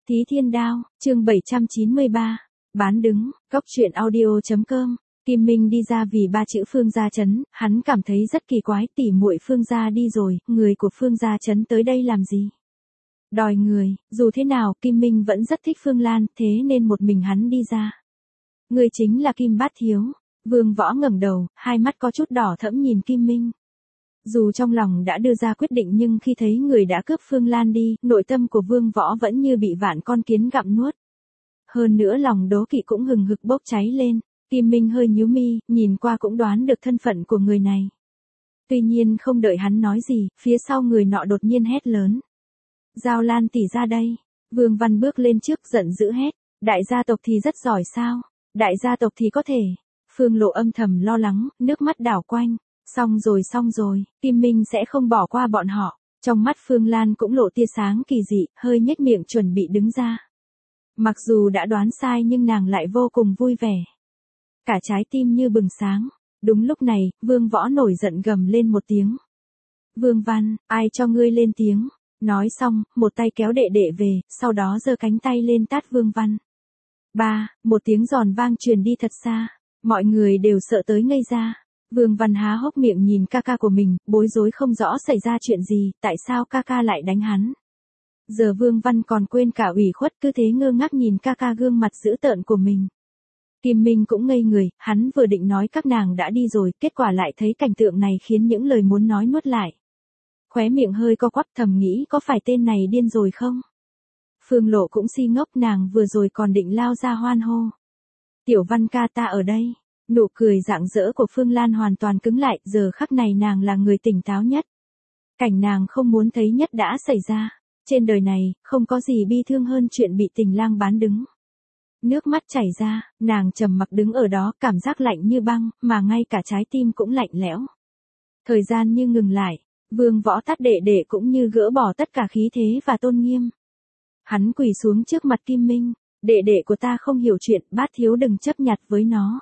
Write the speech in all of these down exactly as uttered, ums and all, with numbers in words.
Thí Thiên Đao, chương bảy trăm chín mươi ba. Bán đứng, Cốc Truyện Audio chấm com. Kim Minh đi ra vì ba chữ Phương Gia Trấn, hắn cảm thấy rất kỳ quái, tỉ muội Phương Gia đi rồi, người của Phương Gia Trấn tới đây làm gì? Đòi người, dù thế nào, Kim Minh vẫn rất thích Phương Lan, thế nên một mình hắn đi ra. Người chính là Kim Bát Thiếu. Vương Võ ngẩng đầu, hai mắt có chút đỏ thẫm nhìn Kim Minh. Dù trong lòng đã đưa ra quyết định nhưng khi thấy người đã cướp Phương Lan đi, nội tâm của Vương Võ vẫn như bị vạn con kiến gặm nuốt. Hơn nữa lòng đố kỵ cũng hừng hực bốc cháy lên. Kim Minh hơi nhíu mi, nhìn qua cũng đoán được thân phận của người này. Tuy nhiên không đợi hắn nói gì, phía sau người nọ đột nhiên hét lớn. Giao Lan tỷ ra đây. Vương Văn bước lên trước giận dữ hét. Đại gia tộc thì rất giỏi sao? Đại gia tộc thì có thể. Phương Lộ âm thầm lo lắng, nước mắt đảo quanh. Xong rồi xong rồi, Kim Minh sẽ không bỏ qua bọn họ. Trong mắt Phương Lan cũng lộ tia sáng kỳ dị, hơi nhếch miệng chuẩn bị đứng ra. Mặc dù đã đoán sai nhưng nàng lại vô cùng vui vẻ. Cả trái tim như bừng sáng. Đúng lúc này, Vương Võ nổi giận gầm lên một tiếng. Vương Văn, ai cho ngươi lên tiếng? Nói xong, một tay kéo đệ đệ về, sau đó giơ cánh tay lên tát Vương Văn. Ba, một tiếng giòn vang truyền đi thật xa. Mọi người đều sợ tới ngây ra. Vương Văn há hốc miệng nhìn ca ca của mình, bối rối không rõ xảy ra chuyện gì, tại sao ca ca lại đánh hắn. Giờ Vương Văn còn quên cả ủy khuất, cứ thế ngơ ngác nhìn ca ca gương mặt dữ tợn của mình. Kim Minh cũng ngây người, hắn vừa định nói các nàng đã đi rồi, kết quả lại thấy cảnh tượng này khiến những lời muốn nói nuốt lại. Khóe miệng hơi co quắp thầm nghĩ có phải tên này điên rồi không? Phương Lộ cũng si ngốc, nàng vừa rồi còn định lao ra hoan hô. Tiểu Văn ca ta ở đây. Nụ cười rạng rỡ của Phương Lan hoàn toàn cứng lại, giờ khắc này nàng là người tỉnh táo nhất. Cảnh nàng không muốn thấy nhất đã xảy ra. Trên đời này, không có gì bi thương hơn chuyện bị tình lang bán đứng. Nước mắt chảy ra, nàng trầm mặc đứng ở đó, cảm giác lạnh như băng, mà ngay cả trái tim cũng lạnh lẽo. Thời gian như ngừng lại, Vương Võ tát đệ đệ cũng như gỡ bỏ tất cả khí thế và tôn nghiêm. Hắn quỳ xuống trước mặt Kim Minh, đệ đệ của ta không hiểu chuyện, Bát Thiếu đừng chấp nhặt với nó.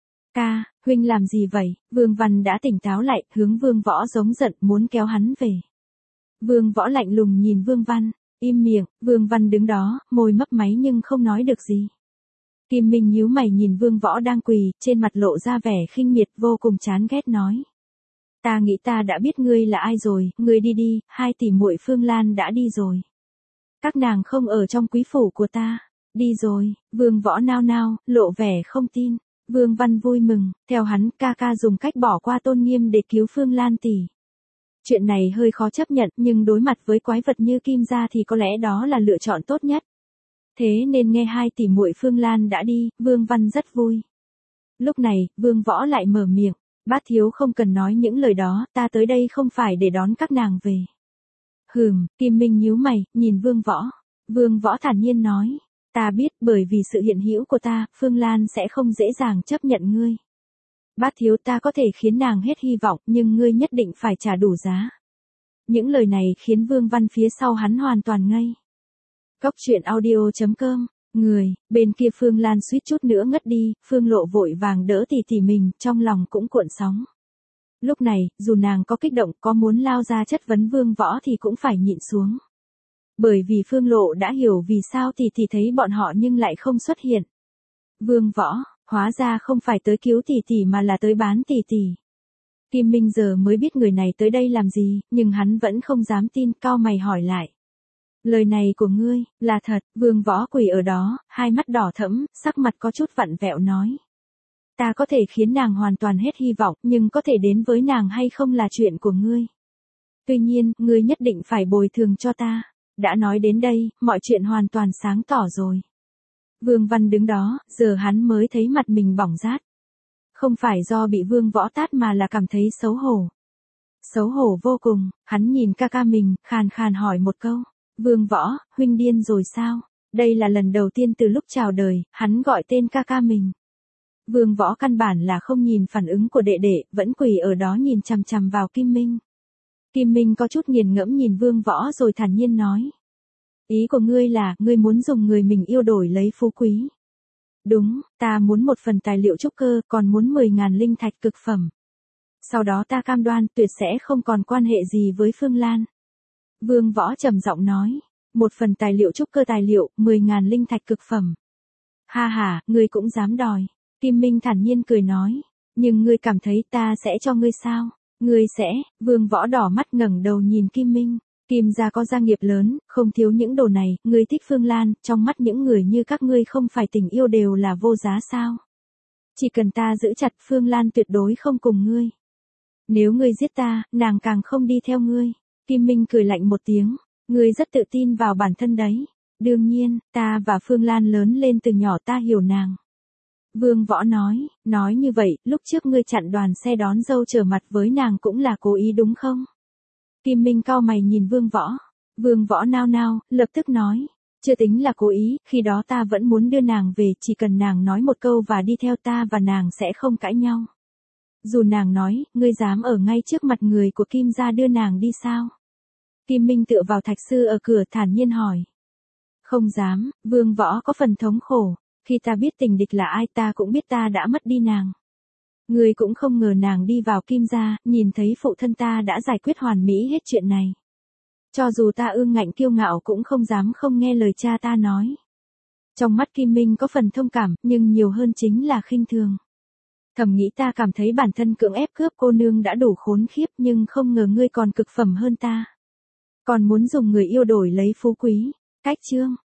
Ca, huynh làm gì vậy? Vương Văn đã tỉnh táo lại, hướng Vương Võ giống giận muốn kéo hắn về. Vương Võ lạnh lùng nhìn Vương Văn, im miệng. Vương Văn đứng đó, môi mấp máy nhưng không nói được gì. Kim Minh nhíu mày nhìn Vương Võ đang quỳ, trên mặt lộ ra vẻ khinh miệt vô cùng chán ghét nói. Ta nghĩ ta đã biết ngươi là ai rồi, ngươi đi đi, hai tỷ muội Phương Lan đã đi rồi. Các nàng không ở trong quý phủ của ta. Đi rồi. Vương Võ nao nao, lộ vẻ không tin. Vương Văn vui mừng, theo hắn, ca ca dùng cách bỏ qua tôn nghiêm để cứu Phương Lan tỷ. Chuyện này hơi khó chấp nhận, nhưng đối mặt với quái vật như Kim gia thì có lẽ đó là lựa chọn tốt nhất. Thế nên nghe hai tỷ muội Phương Lan đã đi, Vương Văn rất vui. Lúc này, Vương Võ lại mở miệng, Bát Thiếu không cần nói những lời đó, ta tới đây không phải để đón các nàng về. Hừm, Kim Minh nhíu mày, nhìn Vương Võ. Vương Võ thản nhiên nói. Ta biết, bởi vì sự hiện hữu của ta, Phương Lan sẽ không dễ dàng chấp nhận ngươi. Bát Thiếu, ta có thể khiến nàng hết hy vọng, nhưng ngươi nhất định phải trả đủ giá. Những lời này khiến Vương Văn phía sau hắn hoàn toàn ngây. Cốc Truyện Audio chấm com. Người, bên kia Phương Lan suýt chút nữa ngất đi, Phương Lộ vội vàng đỡ tỷ tỷ mình, trong lòng cũng cuộn sóng. Lúc này, dù nàng có kích động, có muốn lao ra chất vấn Vương Võ thì cũng phải nhịn xuống. Bởi vì Phương Lộ đã hiểu vì sao tỷ tỷ thấy bọn họ nhưng lại không xuất hiện. Vương Võ, hóa ra không phải tới cứu tỷ tỷ mà là tới bán tỷ tỷ. Kim Minh giờ mới biết người này tới đây làm gì, nhưng hắn vẫn không dám tin, cau mày hỏi lại. Lời này của ngươi, là thật? Vương Võ quỳ ở đó, hai mắt đỏ thẫm, sắc mặt có chút vặn vẹo nói. Ta có thể khiến nàng hoàn toàn hết hy vọng, nhưng có thể đến với nàng hay không là chuyện của ngươi. Tuy nhiên, ngươi nhất định phải bồi thường cho ta. Đã nói đến đây, mọi chuyện hoàn toàn sáng tỏ rồi. Vương Văn đứng đó, giờ hắn mới thấy mặt mình bỏng rát. Không phải do bị Vương Võ tát mà là cảm thấy xấu hổ. Xấu hổ vô cùng, hắn nhìn ca ca mình, khàn khàn hỏi một câu. Vương Võ, huynh điên rồi sao? Đây là lần đầu tiên từ lúc chào đời, hắn gọi tên ca ca mình. Vương Võ căn bản là không nhìn phản ứng của đệ đệ, vẫn quỳ ở đó nhìn chằm chằm vào Kim Minh. Kim Minh có chút nghiền ngẫm nhìn Vương Võ rồi thản nhiên nói. Ý của ngươi là, ngươi muốn dùng người mình yêu đổi lấy phú quý. Đúng, ta muốn một phần tài liệu trúc cơ, còn muốn mười ngàn linh thạch cực phẩm. Sau đó ta cam đoan tuyệt sẽ không còn quan hệ gì với Phương Lan. Vương Võ trầm giọng nói. Một phần tài liệu trúc cơ tài liệu, mười ngàn linh thạch cực phẩm. Ha ha, ngươi cũng dám đòi. Kim Minh thản nhiên cười nói. Nhưng ngươi cảm thấy ta sẽ cho ngươi sao? Ngươi sẽ, Vương Võ đỏ mắt ngẩng đầu nhìn Kim Minh. Kim gia có gia nghiệp lớn, không thiếu những đồ này, ngươi thích Phương Lan, trong mắt những người như các ngươi không phải tình yêu đều là vô giá sao? Chỉ cần ta giữ chặt Phương Lan tuyệt đối không cùng ngươi. Nếu ngươi giết ta, nàng càng không đi theo ngươi. Kim Minh cười lạnh một tiếng, ngươi rất tự tin vào bản thân đấy. Đương nhiên, ta và Phương Lan lớn lên từ nhỏ ta hiểu nàng. Vương Võ nói, nói như vậy, lúc trước ngươi chặn đoàn xe đón dâu trở mặt với nàng cũng là cố ý đúng không? Kim Minh cau mày nhìn Vương Võ. Vương Võ nao nao, lập tức nói, chưa tính là cố ý, khi đó ta vẫn muốn đưa nàng về, chỉ cần nàng nói một câu và đi theo ta và nàng sẽ không cãi nhau. Dù nàng nói, ngươi dám ở ngay trước mặt người của Kim gia đưa nàng đi sao? Kim Minh tựa vào thạch sư ở cửa thản nhiên hỏi. Không dám, Vương Võ có phần thống khổ, khi ta biết tình địch là ai ta cũng biết ta đã mất đi nàng. Ngươi cũng không ngờ nàng đi vào Kim gia, nhìn thấy phụ thân ta đã giải quyết hoàn mỹ hết chuyện này. Cho dù ta ương ngạnh kiêu ngạo cũng không dám không nghe lời cha ta nói. Trong mắt Kim Minh có phần thông cảm, nhưng nhiều hơn chính là khinh thường. Thầm nghĩ ta cảm thấy bản thân cưỡng ép cướp cô nương đã đủ khốn khiếp nhưng không ngờ ngươi còn cực phẩm hơn ta. Còn muốn dùng người yêu đổi lấy phú quý. Cách chương